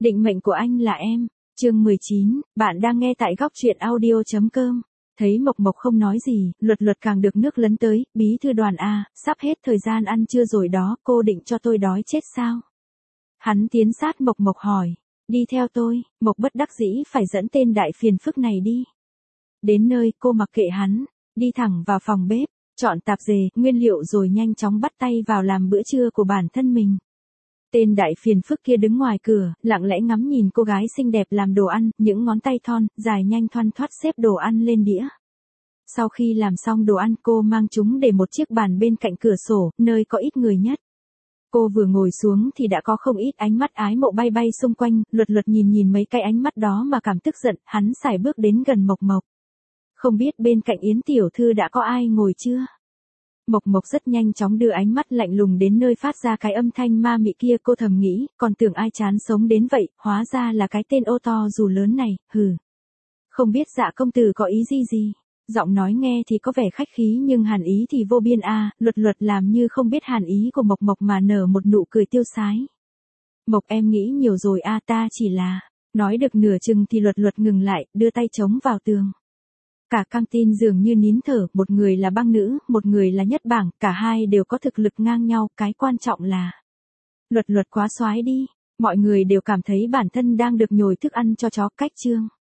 Định mệnh của anh là em. Chương 19, bạn đang nghe tại góc truyện audio.com. Thấy Mộc Mộc không nói gì, Luật Luật càng được nước lấn tới, bí thư Đoàn à, sắp hết thời gian ăn trưa rồi đó, cô định cho tôi đói chết sao? Hắn tiến sát Mộc Mộc hỏi, đi theo tôi, Mộc bất đắc dĩ phải dẫn tên đại phiền phức này đi. Đến nơi, cô mặc kệ hắn, đi thẳng vào phòng bếp, chọn tạp dề, nguyên liệu rồi nhanh chóng bắt tay vào làm bữa trưa của bản thân mình. Tên đại phiền phức kia đứng ngoài cửa, lặng lẽ ngắm nhìn cô gái xinh đẹp làm đồ ăn, những ngón tay thon, dài nhanh thoăn thoắt xếp đồ ăn lên đĩa. Sau khi làm xong đồ ăn, cô mang chúng để một chiếc bàn bên cạnh cửa sổ, nơi có ít người nhất. Cô vừa ngồi xuống thì đã có không ít ánh mắt ái mộ bay bay xung quanh, Luật Luật nhìn mấy cái ánh mắt đó mà cảm tức giận, hắn sải bước đến gần Mộc Mộc. Không biết bên cạnh Yến tiểu thư đã có ai ngồi chưa? Mộc Mộc rất nhanh chóng đưa ánh mắt lạnh lùng đến nơi phát ra cái âm thanh ma mị kia, cô thầm nghĩ, còn tưởng ai chán sống đến vậy, hóa ra là cái tên ô to dù lớn này, hừ. Không biết Dạ công tử có ý gì? Giọng nói nghe thì có vẻ khách khí nhưng hàn ý thì vô biên a. Luật Luật làm như không biết hàn ý của Mộc Mộc mà nở một nụ cười tiêu sái. Mộc em nghĩ nhiều rồi a, ta chỉ là. Nói được nửa chừng thì Luật Luật ngừng lại, đưa tay chống vào tường. Cả căng tin dường như nín thở, một người là băng nữ, một người là nhất bảng, cả hai đều có thực lực ngang nhau, cái quan trọng là. Luật Luật quá soái đi, mọi người đều cảm thấy bản thân đang được nhồi thức ăn cho chó, cách chương.